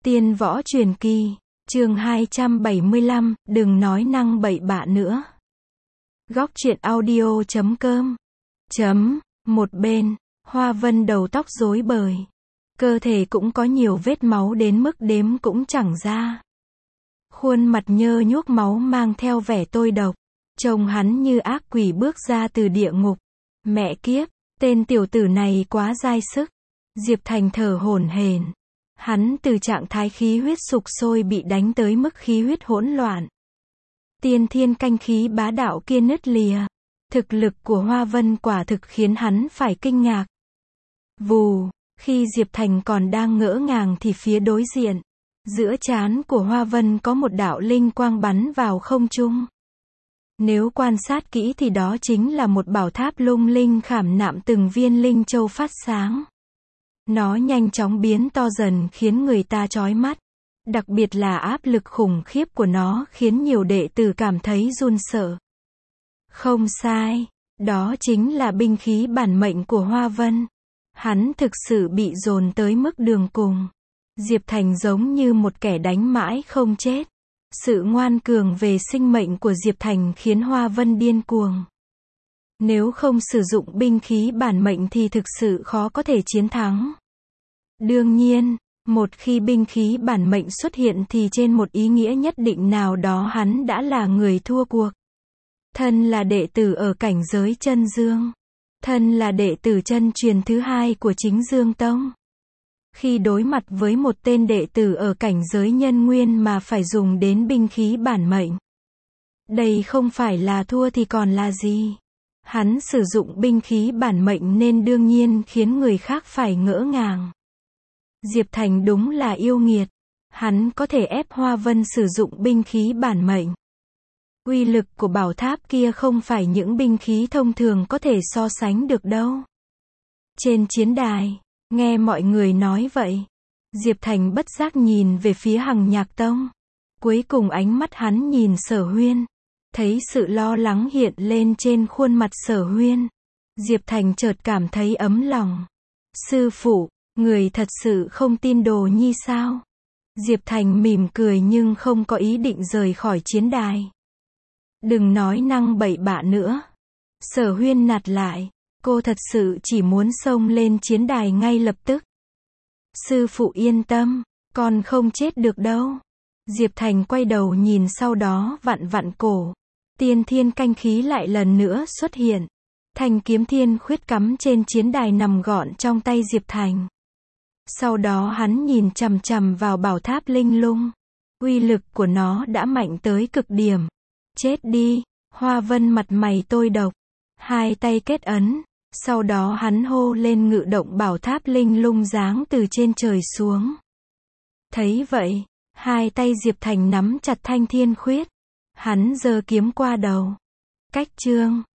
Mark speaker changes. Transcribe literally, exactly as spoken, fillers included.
Speaker 1: Tiên võ truyền kỳ, chương hai trăm bảy mươi lăm, đừng nói năng bậy bạ nữa. Góc truyện audio chấm com. Chấm, một bên, Hoa Vân đầu tóc rối bời. Cơ thể cũng có nhiều vết máu đến mức đếm cũng chẳng ra. Khuôn mặt nhơ nhuốc máu mang theo vẻ tôi độc. Trông hắn như ác quỷ bước ra từ địa ngục. Mẹ kiếp, tên tiểu tử này quá dai sức. Diệp Thành thở hổn hển. Hắn từ trạng thái khí huyết sục sôi bị đánh tới mức khí huyết hỗn loạn. Tiên thiên canh khí bá đạo kia nứt lìa. Thực lực của Hoa Vân quả thực khiến hắn phải kinh ngạc. Vù, khi Diệp Thành còn đang ngỡ ngàng thì phía đối diện, giữa trán của Hoa Vân có một đạo linh quang bắn vào không trung. Nếu quan sát kỹ thì đó chính là một bảo tháp lung linh khảm nạm từng viên linh châu phát sáng. Nó nhanh chóng biến to dần khiến người ta chói mắt. Đặc biệt là áp lực khủng khiếp của nó khiến nhiều đệ tử cảm thấy run sợ. Không sai, đó chính là binh khí bản mệnh của Hoa Vân. Hắn thực sự bị dồn tới mức đường cùng. Diệp Thành giống như một kẻ đánh mãi không chết. Sự ngoan cường về sinh mệnh của Diệp Thành khiến Hoa Vân điên cuồng. Nếu không sử dụng binh khí bản mệnh thì thực sự khó có thể chiến thắng. Đương nhiên, một khi binh khí bản mệnh xuất hiện thì trên một ý nghĩa nhất định nào đó hắn đã là người thua cuộc. Thân là đệ tử ở cảnh giới chân dương. Thân là đệ tử chân truyền thứ hai của chính Dương Tông. Khi đối mặt với một tên đệ tử ở cảnh giới nhân nguyên mà phải dùng đến binh khí bản mệnh. Đây không phải là thua thì còn là gì. Hắn sử dụng binh khí bản mệnh nên đương nhiên khiến người khác phải ngỡ ngàng. Diệp Thành đúng là yêu nghiệt. Hắn có thể ép Hoa Vân sử dụng binh khí bản mệnh. Uy lực của bảo tháp kia không phải những binh khí thông thường có thể so sánh được đâu. Trên chiến đài, nghe mọi người nói vậy, Diệp Thành bất giác nhìn về phía Hằng Nhạc Tông. Cuối cùng ánh mắt hắn nhìn Sở Huyên. Thấy sự lo lắng hiện lên trên khuôn mặt Sở Huyên. Diệp Thành chợt cảm thấy ấm lòng. Sư phụ, người thật sự không tin Đồ Nhi sao? Diệp Thành mỉm cười nhưng không có ý định rời khỏi chiến đài. Đừng nói năng bậy bạ nữa. Sở Huyên nạt lại. Cô thật sự chỉ muốn xông lên chiến đài ngay lập tức. Sư phụ yên tâm, con không chết được đâu. Diệp Thành quay đầu nhìn sau đó vặn vặn cổ. Tiên thiên canh khí lại lần nữa xuất hiện. Thanh kiếm thiên khuyết cắm trên chiến đài nằm gọn trong tay Diệp Thành. Sau đó hắn nhìn chằm chằm vào bảo tháp linh lung. Uy lực của nó đã mạnh tới cực điểm. Chết đi, Hoa Vân mặt mày tôi độc. Hai tay kết ấn. Sau đó hắn hô lên ngự động bảo tháp linh lung giáng từ trên trời xuống. Thấy vậy, hai tay Diệp Thành nắm chặt thanh thiên khuyết. Hắn giơ kiếm qua đầu. Cách chương